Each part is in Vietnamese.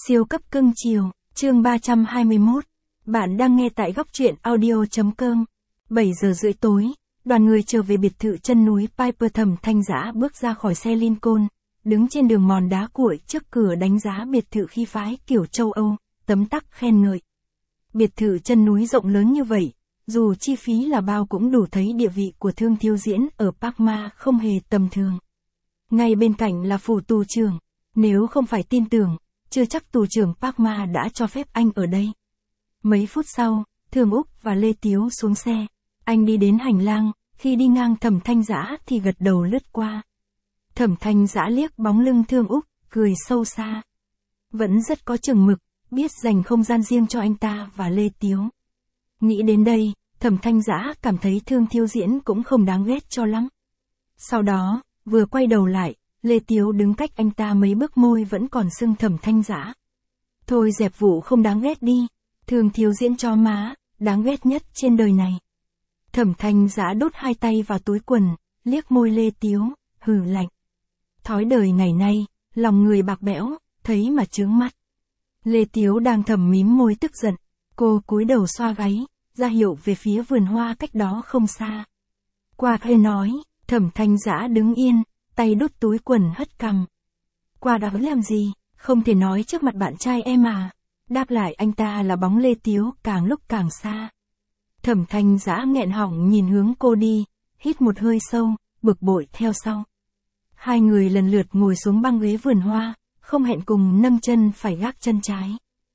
Siêu cấp cưng chiều, chương 321. Bạn đang nghe tại góc truyện audio.com. 7 giờ rưỡi tối, đoàn người trở về biệt thự chân núi Piper. Thẩm Thanh Dã bước ra khỏi xe Lincoln, đứng trên đường mòn đá cuội trước cửa đánh giá biệt thự khí phái kiểu châu Âu, tấm tắc khen ngợi. Biệt thự chân núi rộng lớn như vậy, dù chi phí là bao cũng đủ thấy địa vị của Thương Thiêu Diễn ở Park Ma không hề tầm thường. Ngay bên cạnh là phủ tù trưởng, nếu không phải tin tưởng, chưa chắc tù trưởng Park Ma đã cho phép anh ở đây. Mấy phút sau, Thương Úc và Lê Tiếu xuống xe. Anh đi đến hành lang, khi đi ngang Thẩm Thanh Dã thì gật đầu lướt qua. Thẩm Thanh Dã liếc bóng lưng Thương Úc, cười sâu xa. Vẫn rất có chừng mực, biết dành không gian riêng cho anh ta và Lê Tiếu. Nghĩ đến đây, Thẩm Thanh Dã cảm thấy Thương Thiêu Diễn cũng không đáng ghét cho lắm. Sau đó, vừa quay đầu lại, Lê Tiếu đứng cách anh ta mấy bước, môi vẫn còn sưng. Thẩm Thanh Dã. Thôi dẹp vụ không đáng ghét đi. Thương Thiêu Diễn chó má, đáng ghét nhất trên đời này. Thẩm Thanh Dã đút hai tay vào túi quần, liếc môi Lê Tiếu, hừ lạnh. Thói đời ngày nay, lòng người bạc bẽo, thấy mà chướng mắt. Lê Tiếu đang thầm mím môi tức giận, cô cúi đầu xoa gáy, ra hiệu về phía vườn hoa cách đó không xa. Qua khê nói, Thẩm Thanh Dã đứng yên, tay đút túi quần hất cằm. Qua đó làm gì, không thể nói trước mặt bạn trai em à. Đáp lại anh ta là bóng Lê Tiếu càng lúc càng xa. Thẩm Thanh Dã nghẹn họng nhìn hướng cô đi, hít một hơi sâu, bực bội theo sau. Hai người lần lượt ngồi xuống băng ghế vườn hoa, không hẹn cùng nâng chân phải gác chân trái.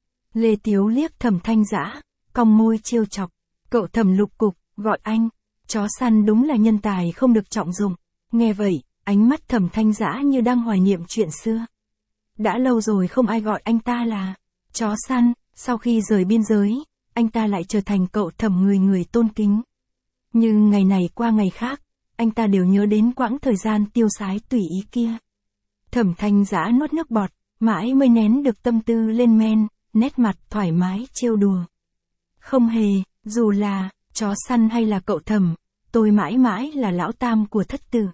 Lê Tiếu liếc Thẩm Thanh Dã, cong môi trêu chọc. Cậu Thẩm lục cục, gọi anh. Chó săn đúng là nhân tài không được trọng dụng. Nghe vậy, ánh mắt Thẩm Thanh Dã như đang hoài niệm chuyện xưa. Đã lâu rồi không ai gọi anh ta là chó săn. Sau khi rời biên giới, anh ta lại trở thành cậu Thẩm người tôn kính. Nhưng ngày này qua ngày khác, anh ta đều nhớ đến quãng thời gian tiêu sái tùy ý kia. Thẩm Thanh Dã nuốt nước bọt, mãi mới nén được tâm tư lên men, nét mặt thoải mái trêu đùa. Không hề, dù là chó săn hay là cậu Thẩm, tôi mãi mãi là lão tam của thất tử.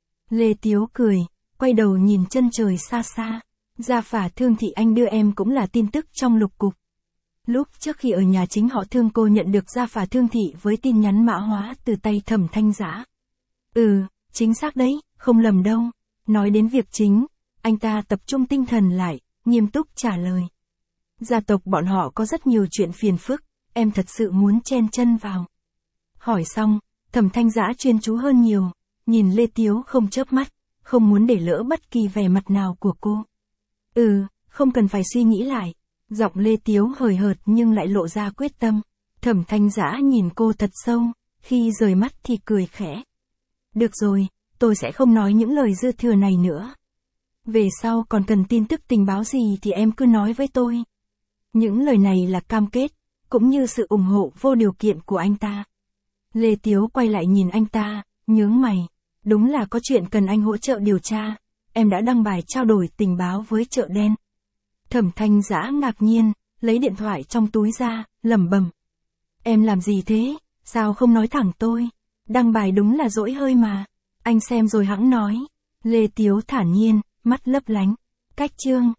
Lê Tiếu cười, quay đầu nhìn chân trời xa xa. Gia phả Thương thị anh đưa em cũng là tin tức trong lục cục. Lúc trước khi ở nhà chính họ Thương, cô nhận được gia phả Thương thị với tin nhắn mã hóa từ tay Thẩm Thanh Dã. Chính xác đấy, không lầm đâu. Nói đến việc chính, anh ta tập trung tinh thần lại, nghiêm túc trả lời. Gia tộc bọn họ có rất nhiều chuyện phiền phức, em thật sự muốn chen chân vào. Hỏi xong, Thẩm Thanh Dã chuyên chú hơn nhiều, nhìn Lê Tiếu không chớp mắt, không muốn để lỡ bất kỳ vẻ mặt nào của cô. Không cần phải suy nghĩ lại. Giọng Lê Tiếu hời hợt nhưng lại lộ ra quyết tâm. Thẩm Thanh Dã nhìn cô thật sâu, khi rời mắt thì cười khẽ. Được rồi, tôi sẽ không nói những lời dư thừa này nữa. Về sau còn cần tin tức tình báo gì thì em cứ nói với tôi. Những lời này là cam kết, cũng như sự ủng hộ vô điều kiện của anh ta. Lê Tiếu quay lại nhìn anh ta, nhướng mày. Đúng là có chuyện cần anh hỗ trợ điều tra. Em đã đăng bài trao đổi tình báo với chợ đen. Thẩm Thanh Dã ngạc nhiên, lấy điện thoại trong túi ra, lẩm bẩm. Em làm gì thế, sao không nói thẳng tôi? Đăng bài đúng là dỗi hơi mà. Anh xem rồi hẵng nói. Lê Tiếu thản nhiên, mắt lấp lánh. Cách chương.